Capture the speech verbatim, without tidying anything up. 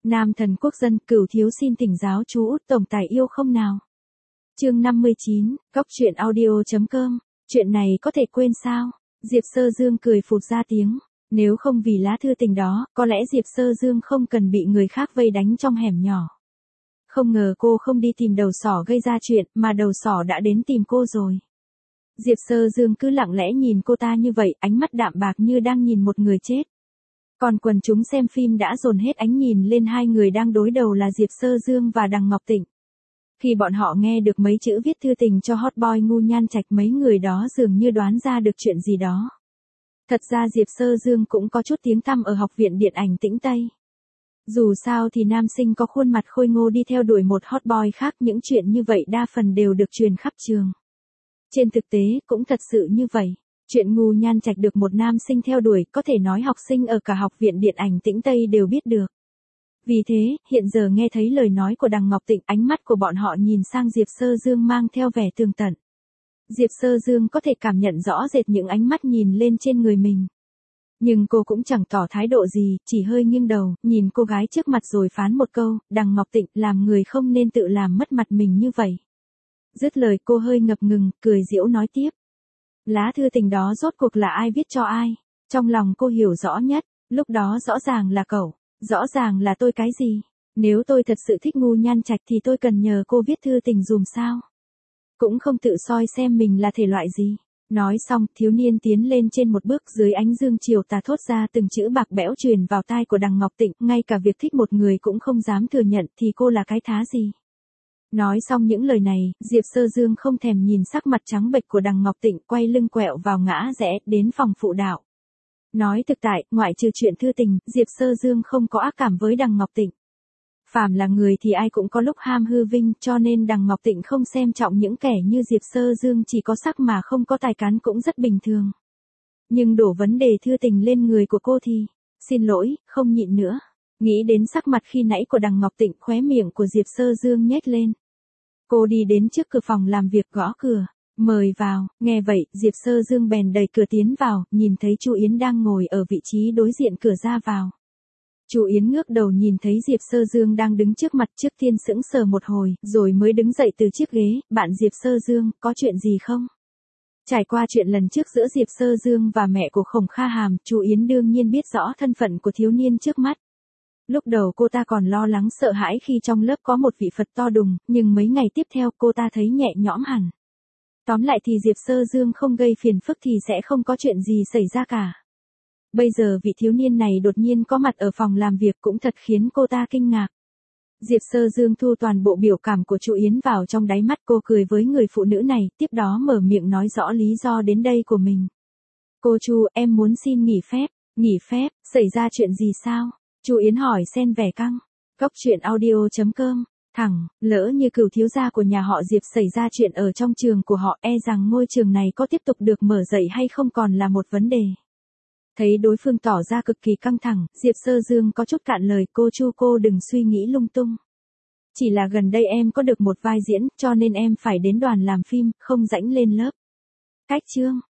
Nam thần quốc dân, Cửu thiếu xin thỉnh giáo chú Út tổng tài yêu không nào. Chương năm mươi chín, Cóc truyện audio chấm com. Chuyện này có thể quên sao? Diệp Sơ Dương cười phụt ra tiếng. Nếu không vì lá thư tình đó, có lẽ Diệp Sơ Dương không cần bị người khác vây đánh trong hẻm nhỏ. Không ngờ cô không đi tìm đầu sỏ gây ra chuyện, mà đầu sỏ đã đến tìm cô rồi. Diệp Sơ Dương cứ lặng lẽ nhìn cô ta như vậy, ánh mắt đạm bạc như đang nhìn một người chết. Còn quần chúng xem phim đã dồn hết ánh nhìn lên hai người đang đối đầu là Diệp Sơ Dương và Đằng Ngọc Tịnh. Khi bọn họ nghe được mấy chữ viết thư tình cho hot boy ngu nhan trạch, mấy người đó dường như đoán ra được chuyện gì đó. Thật ra Diệp Sơ Dương cũng có chút tiếng tăm ở học viện điện ảnh Tĩnh Tây. Dù sao thì nam sinh có khuôn mặt khôi ngô đi theo đuổi một hot boy khác, những chuyện như vậy đa phần đều được truyền khắp trường. Trên thực tế cũng thật sự như vậy. Chuyện ngu nhan trạch được một nam sinh theo đuổi, có thể nói học sinh ở cả học viện điện ảnh Tĩnh Tây đều biết được. Vì thế, hiện giờ nghe thấy lời nói của Đằng Ngọc Tịnh, ánh mắt của bọn họ nhìn sang Diệp Sơ Dương mang theo vẻ tường tận. Diệp Sơ Dương có thể cảm nhận rõ rệt những ánh mắt nhìn lên trên người mình. Nhưng cô cũng chẳng tỏ thái độ gì, chỉ hơi nghiêng đầu, nhìn cô gái trước mặt rồi phán một câu, Đằng Ngọc Tịnh, làm người không nên tự làm mất mặt mình như vậy. Dứt lời cô hơi ngập ngừng, cười giễu nói tiếp. Lá thư tình đó rốt cuộc là ai viết cho ai? Trong lòng cô hiểu rõ nhất, lúc đó rõ ràng là cậu, rõ ràng là tôi cái gì? Nếu tôi thật sự thích ngu nhan trạch thì tôi cần nhờ cô viết thư tình dùm sao? Cũng không tự soi xem mình là thể loại gì. Nói xong, thiếu niên tiến lên trên một bước, dưới ánh dương chiều tà thốt ra từng chữ bạc bẽo truyền vào tai của Đằng Ngọc Tịnh, ngay cả việc thích một người cũng không dám thừa nhận thì cô là cái thá gì? Nói xong những lời này, Diệp Sơ Dương không thèm nhìn sắc mặt trắng bệch của Đằng Ngọc Tịnh, quay lưng quẹo vào ngã rẽ, đến phòng phụ đạo. Nói thực tại, ngoại trừ chuyện thư tình, Diệp Sơ Dương không có ác cảm với Đằng Ngọc Tịnh. Phàm là người thì ai cũng có lúc ham hư vinh, cho nên Đằng Ngọc Tịnh không xem trọng những kẻ như Diệp Sơ Dương chỉ có sắc mà không có tài cán cũng rất bình thường. Nhưng đổ vấn đề thư tình lên người của cô thì, xin lỗi, không nhịn nữa. Nghĩ đến sắc mặt khi nãy của Đằng Ngọc Tịnh, khóe miệng của Diệp Sơ Dương nhếch lên. Cô đi đến trước cửa phòng làm việc gõ cửa, mời vào, nghe vậy, Diệp Sơ Dương bèn đẩy cửa tiến vào, nhìn thấy Chu Yến đang ngồi ở vị trí đối diện cửa ra vào. Chu Yến ngước đầu nhìn thấy Diệp Sơ Dương đang đứng trước mặt, trước tiên sững sờ một hồi, rồi mới đứng dậy từ chiếc ghế, bạn Diệp Sơ Dương, có chuyện gì không? Trải qua chuyện lần trước giữa Diệp Sơ Dương và mẹ của Khổng Kha Hàm, Chu Yến đương nhiên biết rõ thân phận của thiếu niên trước mắt. Lúc đầu cô ta còn lo lắng sợ hãi khi trong lớp có một vị Phật to đùng, nhưng mấy ngày tiếp theo cô ta thấy nhẹ nhõm hẳn. Tóm lại thì Diệp Sơ Dương không gây phiền phức thì sẽ không có chuyện gì xảy ra cả. Bây giờ vị thiếu niên này đột nhiên có mặt ở phòng làm việc cũng thật khiến cô ta kinh ngạc. Diệp Sơ Dương thu toàn bộ biểu cảm của Chu Yến vào trong đáy mắt, cô cười với người phụ nữ này, tiếp đó mở miệng nói rõ lý do đến đây của mình. Cô Chu, em muốn xin nghỉ phép. Nghỉ phép, xảy ra chuyện gì sao? Chu Yến hỏi xen vẻ căng. Cóc truyện audio chấm com. Thẳng, lỡ như Cửu thiếu gia của nhà họ Diệp xảy ra chuyện ở trong trường của họ, e rằng ngôi trường này có tiếp tục được mở dậy hay không còn là một vấn đề. Thấy đối phương tỏ ra cực kỳ căng thẳng, Diệp Sơ Dương có chút cạn lời, cô Chu cô đừng suy nghĩ lung tung. Chỉ là gần đây em có được một vai diễn, cho nên em phải đến đoàn làm phim, không rảnh lên lớp. Cách chương.